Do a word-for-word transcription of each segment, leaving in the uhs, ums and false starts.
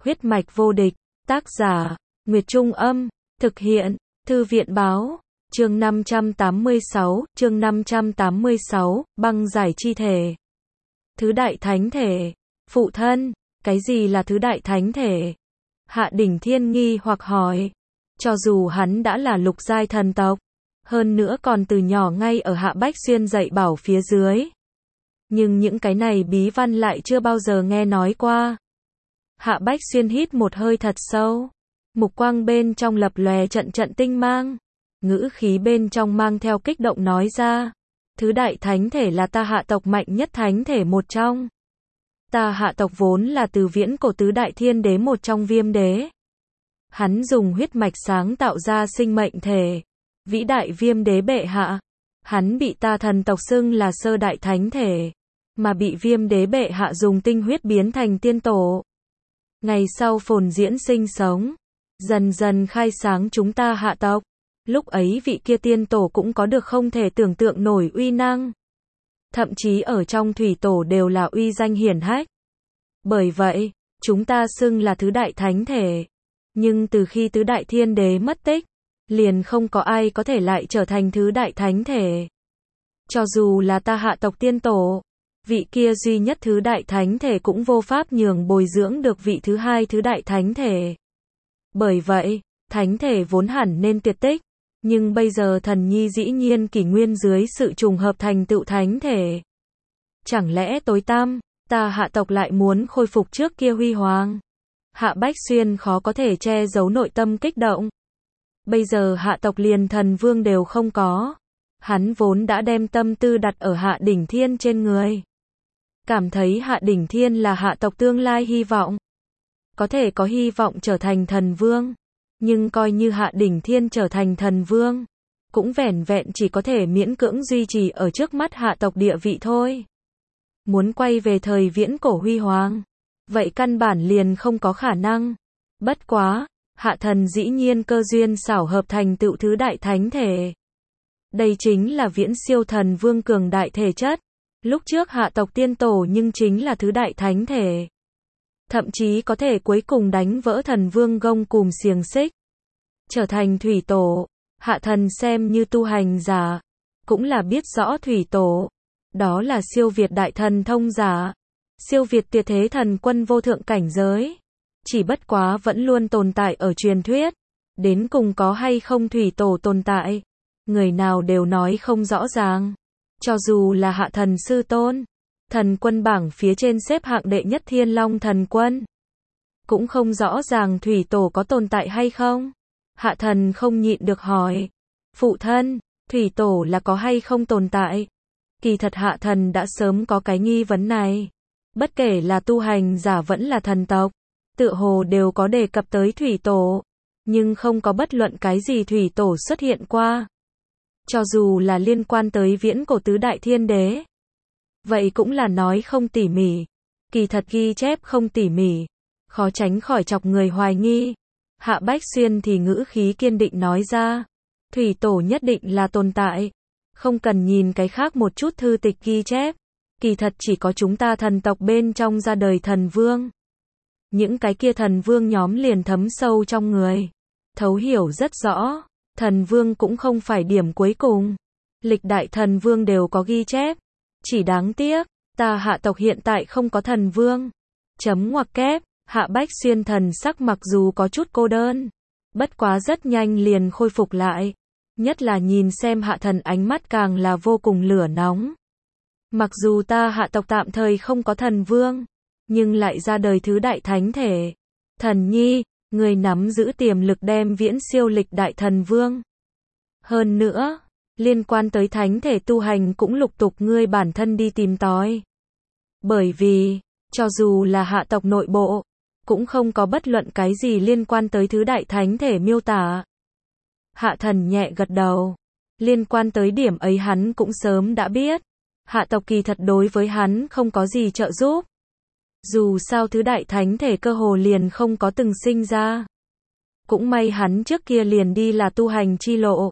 Huyết mạch vô địch, tác giả, Nguyệt Trung Âm, thực hiện, Thư viện Báo, chương năm trăm tám mươi sáu, chương năm trăm tám mươi sáu, băng giải chi thể. Thứ đại thánh thể, phụ thân, cái gì là thứ đại thánh thể? Hạ Đỉnh Thiên nghi hoặc hỏi, cho dù hắn đã là lục giai thần tộc, hơn nữa còn từ nhỏ ngay ở Hạ Bách Xuyên dạy bảo phía dưới. Nhưng những cái này bí văn lại chưa bao giờ nghe nói qua. Hạ Bách Xuyên hít một hơi thật sâu, mục quang bên trong lập lòe trận trận tinh mang, ngữ khí bên trong mang theo kích động nói ra, thứ đại thánh thể là ta Hạ tộc mạnh nhất thánh thể một trong. Ta Hạ tộc vốn là từ viễn cổ tứ đại thiên đế một trong Viêm đế. Hắn dùng huyết mạch sáng tạo ra sinh mệnh thể, vĩ đại Viêm đế bệ hạ. Hắn bị ta thần tộc xưng là sơ đại thánh thể, mà bị Viêm đế bệ hạ dùng tinh huyết biến thành tiên tổ. Ngày sau phồn diễn sinh sống, dần dần khai sáng chúng ta Hạ tộc. Lúc ấy vị kia tiên tổ cũng có được không thể tưởng tượng nổi uy năng. Thậm chí ở trong thủy tổ đều là uy danh hiển hách. Bởi vậy, chúng ta xưng là thứ đại thánh thể. Nhưng từ khi tứ đại thiên đế mất tích, liền không có ai có thể lại trở thành thứ đại thánh thể. Cho dù là ta Hạ tộc tiên tổ, vị kia duy nhất thứ đại thánh thể cũng vô pháp nhường bồi dưỡng được vị thứ hai thứ đại thánh thể. Bởi vậy, thánh thể vốn hẳn nên tuyệt tích, nhưng bây giờ thần nhi dĩ nhiên kỷ nguyên dưới sự trùng hợp thành tựu thánh thể. Chẳng lẽ tối tăm, ta Hạ tộc lại muốn khôi phục trước kia huy hoàng? Hạ Bách Xuyên khó có thể che giấu nội tâm kích động. Bây giờ Hạ tộc liền thần vương đều không có. Hắn vốn đã đem tâm tư đặt ở Hạ Đỉnh Thiên trên người. Cảm thấy Hạ Đỉnh Thiên là Hạ tộc tương lai hy vọng. Có thể có hy vọng trở thành thần vương. Nhưng coi như Hạ Đỉnh Thiên trở thành thần vương, cũng vẻn vẹn chỉ có thể miễn cưỡng duy trì ở trước mắt Hạ tộc địa vị thôi. Muốn quay về thời viễn cổ huy hoàng, vậy căn bản liền không có khả năng. Bất quá, Hạ thần dĩ nhiên cơ duyên xảo hợp thành tựu thứ đại thánh thể. Đây chính là viễn siêu thần vương cường đại thể chất. Lúc trước Hạ tộc tiên tổ nhưng chính là thứ đại thánh thể. Thậm chí có thể cuối cùng đánh vỡ thần vương gông cùm xiềng xích, trở thành thủy tổ. Hạ thần xem như tu hành giả, cũng là biết rõ thủy tổ. Đó là siêu việt đại thần thông giả, siêu việt tuyệt thế thần quân vô thượng cảnh giới. Chỉ bất quá vẫn luôn tồn tại ở truyền thuyết. Đến cùng có hay không thủy tổ tồn tại, người nào đều nói không rõ ràng. Cho dù là Hạ thần sư tôn, thần quân bảng phía trên xếp hạng đệ nhất Thiên Long thần quân, cũng không rõ ràng thủy tổ có tồn tại hay không. Hạ thần không nhịn được hỏi, phụ thân, thủy tổ là có hay không tồn tại? Kỳ thật Hạ thần đã sớm có cái nghi vấn này. Bất kể là tu hành giả vẫn là thần tộc, tựa hồ đều có đề cập tới thủy tổ, nhưng không có bất luận cái gì thủy tổ xuất hiện qua. Cho dù là liên quan tới viễn cổ tứ đại thiên đế, vậy cũng là nói không tỉ mỉ. Kỳ thật ghi chép không tỉ mỉ, khó tránh khỏi chọc người hoài nghi. Hạ Bách Xuyên thì ngữ khí kiên định nói ra, thủy tổ nhất định là tồn tại. Không cần nhìn cái khác một chút thư tịch ghi chép. Kỳ thật chỉ có chúng ta thần tộc bên trong ra đời thần vương. Những cái kia thần vương nhóm liền thấm sâu trong người. Thấu hiểu rất rõ, thần vương cũng không phải điểm cuối cùng. Lịch đại thần vương đều có ghi chép. Chỉ đáng tiếc, ta Hạ tộc hiện tại không có thần vương. Chấm ngoặc kép, Hạ Bách Xuyên thần sắc mặc dù có chút cô đơn, bất quá rất nhanh liền khôi phục lại. Nhất là nhìn xem Hạ thần ánh mắt càng là vô cùng lửa nóng. Mặc dù ta Hạ tộc tạm thời không có thần vương, nhưng lại ra đời thứ đại thánh thể. Thần nhi, người nắm giữ tiềm lực đem viễn siêu lịch đại thần vương. Hơn nữa, liên quan tới thánh thể tu hành cũng lục tục ngươi bản thân đi tìm tòi. Bởi vì, cho dù là Hạ tộc nội bộ, cũng không có bất luận cái gì liên quan tới thứ đại thánh thể miêu tả. Hạ thần nhẹ gật đầu. Liên quan tới điểm ấy hắn cũng sớm đã biết. Hạ tộc kỳ thật đối với hắn không có gì trợ giúp. Dù sao thứ đại thánh thể cơ hồ liền không có từng sinh ra. Cũng may hắn trước kia liền đi là tu hành chi lộ.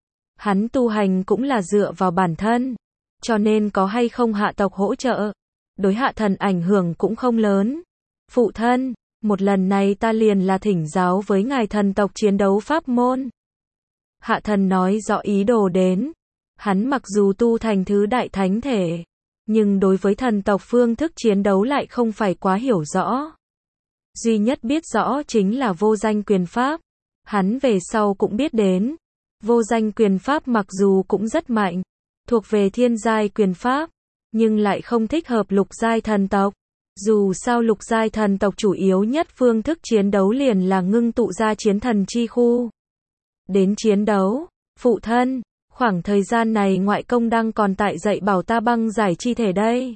Hắn tu hành cũng là dựa vào bản thân. Cho nên có hay không Hạ tộc hỗ trợ, đối Hạ thần ảnh hưởng cũng không lớn. Phụ thân, Một lần này ta liền là thỉnh giáo với ngài thần tộc chiến đấu pháp môn. Hạ thần nói rõ ý đồ đến. Hắn mặc dù tu thành thứ đại thánh thể, nhưng đối với thần tộc phương thức chiến đấu lại không phải quá hiểu rõ. Duy nhất biết rõ chính là vô danh quyền pháp. Hắn về sau cũng biết đến. Vô danh quyền pháp mặc dù cũng rất mạnh, thuộc về thiên giai quyền pháp, nhưng lại không thích hợp lục giai thần tộc. Dù sao lục giai thần tộc chủ yếu nhất phương thức chiến đấu liền là ngưng tụ ra chiến thần chi khu. Đến chiến đấu, phụ thân, khoảng thời gian này ngoại công đang còn tại dạy bảo ta băng giải chi thể đây.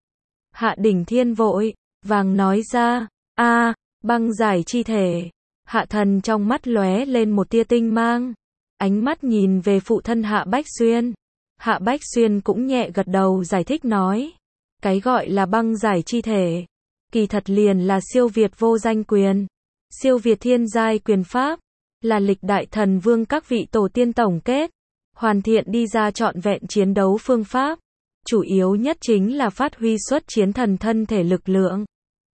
Hạ Đỉnh Thiên vội vàng nói ra, a, băng giải chi thể. Hạ thần trong mắt lóe lên một tia tinh mang, ánh mắt nhìn về phụ thân Hạ Bách Xuyên. Hạ Bách Xuyên cũng nhẹ gật đầu giải thích nói, cái gọi là băng giải chi thể, kỳ thật liền là siêu việt vô danh quyền, siêu việt thiên giai quyền pháp, là lịch đại thần vương các vị tổ tiên tổng kết, hoàn thiện đi ra trọn vẹn chiến đấu phương pháp, chủ yếu nhất chính là phát huy xuất chiến thần thân thể lực lượng.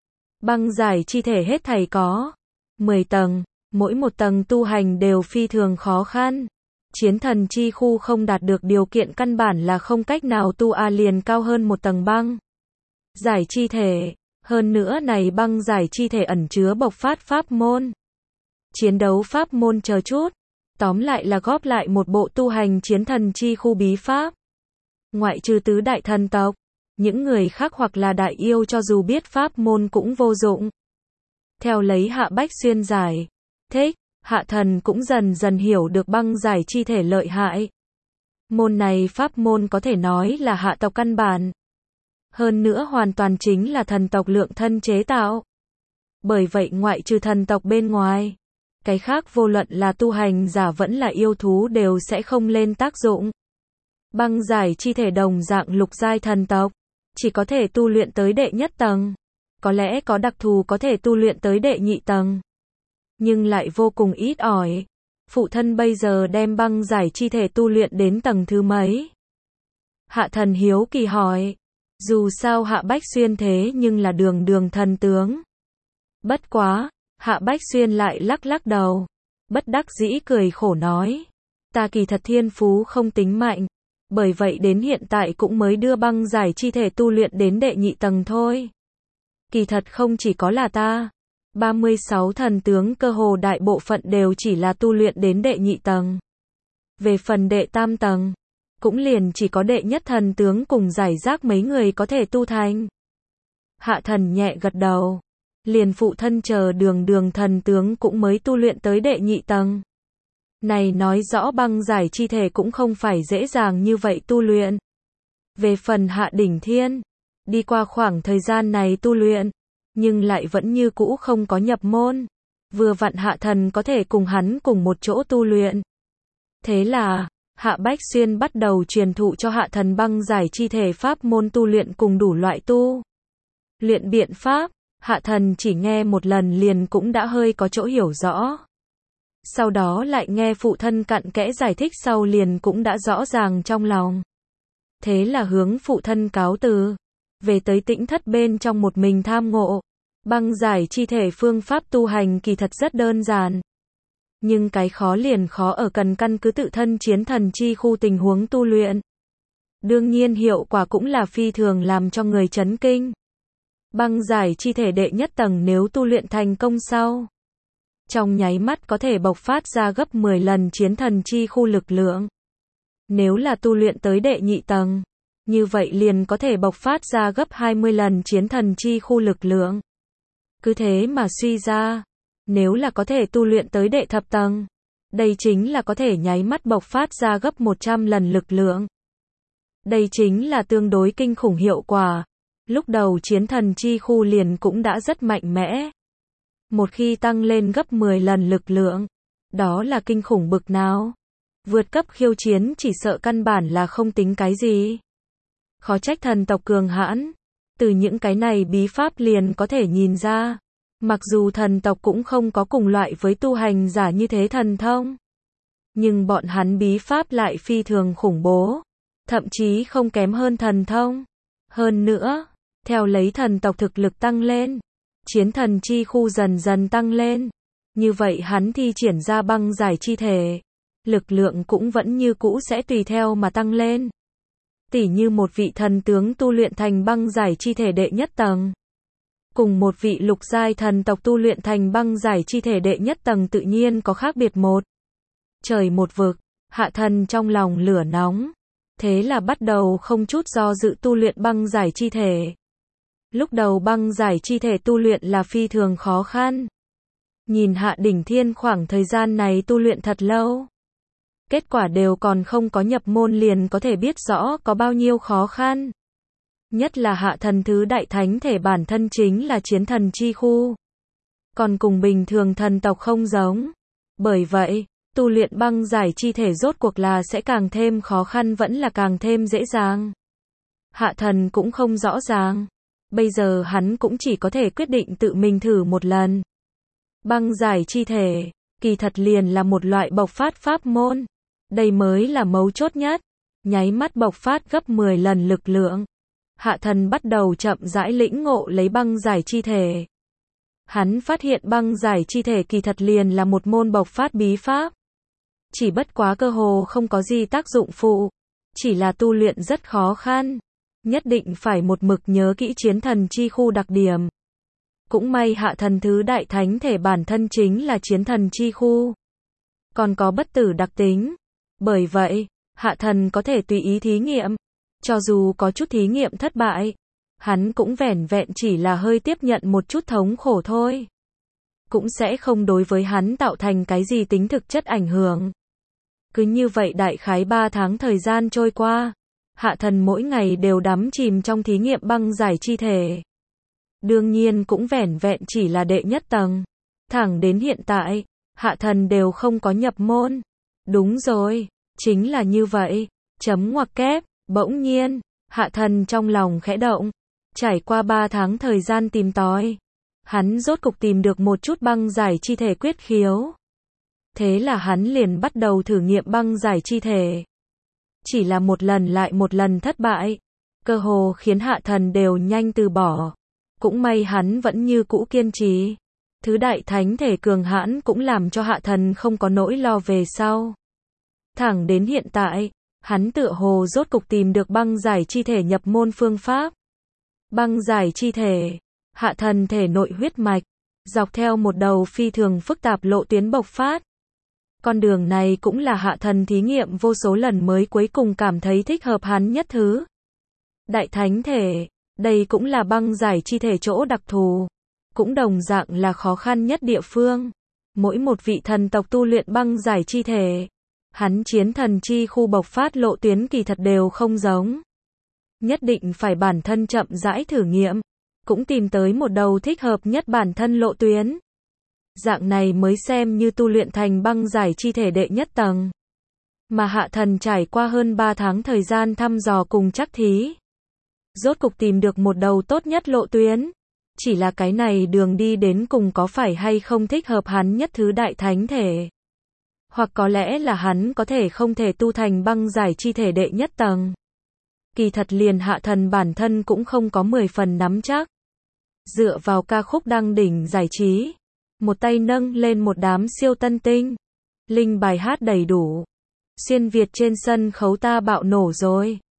Băng giải chi thể hết thảy có mười tầng, mỗi một tầng tu hành đều phi thường khó khăn. Chiến thần chi khu không đạt được điều kiện căn bản là không cách nào tu a liền cao hơn một tầng băng giải chi thể, hơn nữa này băng giải chi thể ẩn chứa bộc phát pháp môn, chiến đấu pháp môn chờ chút, tóm lại là góp lại một bộ tu hành chiến thần chi khu bí pháp. Ngoại trừ tứ đại thần tộc, những người khác hoặc là đại yêu cho dù biết pháp môn cũng vô dụng. Theo lấy Hạ Bách Xuyên giải thích, Hạ thần cũng dần dần hiểu được băng giải chi thể lợi hại. Môn này pháp môn có thể nói là hạ tộc căn bản. Hơn nữa hoàn toàn chính là thần tộc lượng thân chế tạo. Bởi vậy ngoại trừ thần tộc bên ngoài, cái khác vô luận là tu hành giả vẫn là yêu thú đều sẽ không lên tác dụng. Băng giải chi thể đồng dạng lục giai thần tộc, chỉ có thể tu luyện tới đệ nhất tầng. Có lẽ có đặc thù có thể tu luyện tới đệ nhị tầng, nhưng lại vô cùng ít ỏi. Phụ thân bây giờ đem băng giải chi thể tu luyện đến tầng thứ mấy? Hạ thần hiếu kỳ hỏi. Dù sao Hạ Bách Xuyên thế nhưng là đường đường thần tướng. Bất quá, Hạ Bách Xuyên lại lắc lắc đầu, bất đắc dĩ cười khổ nói, ta kỳ thật thiên phú không tính mạnh, bởi vậy đến hiện tại cũng mới đưa băng giải chi thể tu luyện đến đệ nhị tầng thôi. Kỳ thật không chỉ có là ta, ba mươi sáu thần tướng cơ hồ đại bộ phận đều chỉ là tu luyện đến đệ nhị tầng. Về phần đệ tam tầng, cũng liền chỉ có đệ nhất thần tướng cùng giải rác mấy người có thể tu thành. Hạ thần nhẹ gật đầu, liền phụ thân chờ đường đường thần tướng cũng mới tu luyện tới đệ nhị tầng. Này nói rõ băng giải chi thể cũng không phải dễ dàng như vậy tu luyện. Về phần Hạ Đỉnh Thiên, đi qua khoảng thời gian này tu luyện, nhưng lại vẫn như cũ không có nhập môn. Vừa vặn Hạ thần có thể cùng hắn cùng một chỗ tu luyện. Thế là, Hạ Bách Xuyên bắt đầu truyền thụ cho Hạ thần băng giải chi thể pháp môn tu luyện cùng đủ loại tu luyện biện pháp. Hạ thần chỉ nghe một lần liền cũng đã hơi có chỗ hiểu rõ. Sau đó lại nghe phụ thân cặn kẽ giải thích sau liền cũng đã rõ ràng trong lòng. Thế là hướng phụ thân cáo từ, về tới tĩnh thất bên trong một mình tham ngộ. Băng giải chi thể phương pháp tu hành kỳ thật rất đơn giản. Nhưng cái khó liền khó ở cần căn cứ tự thân chiến thần chi khu tình huống tu luyện. Đương nhiên hiệu quả cũng là phi thường làm cho người chấn kinh. Băng giải chi thể đệ nhất tầng nếu tu luyện thành công sau, trong nháy mắt có thể bộc phát ra gấp mười lần chiến thần chi khu lực lượng. Nếu là tu luyện tới đệ nhị tầng, như vậy liền có thể bộc phát ra gấp hai mươi lần chiến thần chi khu lực lượng. Cứ thế mà suy ra, nếu là có thể tu luyện tới đệ thập tầng, đây chính là có thể nháy mắt bộc phát ra gấp một trăm lần lực lượng. Đây chính là tương đối kinh khủng hiệu quả. Lúc đầu chiến thần chi khu liền cũng đã rất mạnh mẽ. Một khi tăng lên gấp mười lần lực lượng, đó là kinh khủng bực nào. Vượt cấp khiêu chiến chỉ sợ căn bản là không tính cái gì. Khó trách thần tộc cường hãn. Từ những cái này bí pháp liền có thể nhìn ra. Mặc dù thần tộc cũng không có cùng loại với tu hành giả như thế thần thông, nhưng bọn hắn bí pháp lại phi thường khủng bố. Thậm chí không kém hơn thần thông. Hơn nữa, theo lấy thần tộc thực lực tăng lên, chiến thần chi khu dần dần tăng lên. Như vậy hắn thi triển ra băng giải chi thể, lực lượng cũng vẫn như cũ sẽ tùy theo mà tăng lên. Tỉ như một vị thần tướng tu luyện thành băng giải chi thể đệ nhất tầng, cùng một vị lục giai thần tộc tu luyện thành băng giải chi thể đệ nhất tầng tự nhiên có khác biệt một trời một vực. Hạ thần trong lòng lửa nóng, thế là bắt đầu không chút do dự tu luyện băng giải chi thể. Lúc đầu băng giải chi thể tu luyện là phi thường khó khăn. Nhìn Hạ Đỉnh Thiên khoảng thời gian này tu luyện thật lâu, kết quả đều còn không có nhập môn liền có thể biết rõ có bao nhiêu khó khăn. Nhất là Hạ thần thứ đại thánh thể bản thân chính là chiến thần chi khu, còn cùng bình thường thần tộc không giống. Bởi vậy, tu luyện băng giải chi thể rốt cuộc là sẽ càng thêm khó khăn vẫn là càng thêm dễ dàng. Hạ thần cũng không rõ ràng. Bây giờ hắn cũng chỉ có thể quyết định tự mình thử một lần. Băng giải chi thể, kỳ thật liền là một loại bộc phát pháp môn. Đây mới là mấu chốt nhất. Nháy mắt bộc phát gấp mười lần lực lượng. Hạ thần bắt đầu chậm rãi lĩnh ngộ lấy băng giải chi thể. Hắn phát hiện băng giải chi thể kỳ thật liền là một môn bộc phát bí pháp. Chỉ bất quá cơ hồ không có gì tác dụng phụ. Chỉ là tu luyện rất khó khăn. Nhất định phải một mực nhớ kỹ chiến thần chi khu đặc điểm. Cũng may Hạ thần thứ đại thánh thể bản thân chính là chiến thần chi khu, còn có bất tử đặc tính. Bởi vậy, Hạ thần có thể tùy ý thí nghiệm. Cho dù có chút thí nghiệm thất bại, hắn cũng vẻn vẹn chỉ là hơi tiếp nhận một chút thống khổ thôi. Cũng sẽ không đối với hắn tạo thành cái gì tính thực chất ảnh hưởng. Cứ như vậy đại khái ba tháng thời gian trôi qua. Hạ thần mỗi ngày đều đắm chìm trong thí nghiệm băng giải chi thể. Đương nhiên cũng vẻn vẹn chỉ là đệ nhất tầng. Thẳng đến hiện tại, Hạ thần đều không có nhập môn. Đúng rồi, chính là như vậy. Chấm ngoặc kép, bỗng nhiên, Hạ thần trong lòng khẽ động. Trải qua ba tháng thời gian tìm tòi, hắn rốt cục tìm được một chút băng giải chi thể quyết khiếu. Thế là hắn liền bắt đầu thử nghiệm băng giải chi thể. Chỉ là một lần lại một lần thất bại, cơ hồ khiến Hạ thần đều nhanh từ bỏ. Cũng may hắn vẫn như cũ kiên trì. Thứ đại thánh thể cường hãn cũng làm cho Hạ thần không có nỗi lo về sau. Thẳng đến hiện tại, hắn tựa hồ rốt cục tìm được băng giải chi thể nhập môn phương pháp. Băng giải chi thể, Hạ thần thể nội huyết mạch, dọc theo một đầu phi thường phức tạp lộ tuyến bộc phát. Con đường này cũng là Hạ thần thí nghiệm vô số lần mới cuối cùng cảm thấy thích hợp hắn nhất thứ. Đại thánh thể, đây cũng là băng giải chi thể chỗ đặc thù. Cũng đồng dạng là khó khăn nhất địa phương. Mỗi một vị thần tộc tu luyện băng giải chi thể, hắn chiến thần chi khu bộc phát lộ tuyến kỳ thật đều không giống. Nhất định phải bản thân chậm rãi thử nghiệm, cũng tìm tới một đầu thích hợp nhất bản thân lộ tuyến. Dạng này mới xem như tu luyện thành băng giải chi thể đệ nhất tầng. Mà Hạ thần trải qua hơn ba tháng thời gian thăm dò cùng chắc thí, rốt cục tìm được một đầu tốt nhất lộ tuyến. Chỉ là cái này đường đi đến cùng có phải hay không thích hợp hắn nhất thứ đại thánh thể. Hoặc có lẽ là hắn có thể không thể tu thành băng giải chi thể đệ nhất tầng. Kỳ thật liền Hạ thần bản thân cũng không có mười phần nắm chắc. Dựa vào ca khúc đăng đỉnh giải trí, một tay nâng lên một đám siêu tân tinh, linh bài hát đầy đủ, xuyên Việt trên sân khấu ta bạo nổ rồi.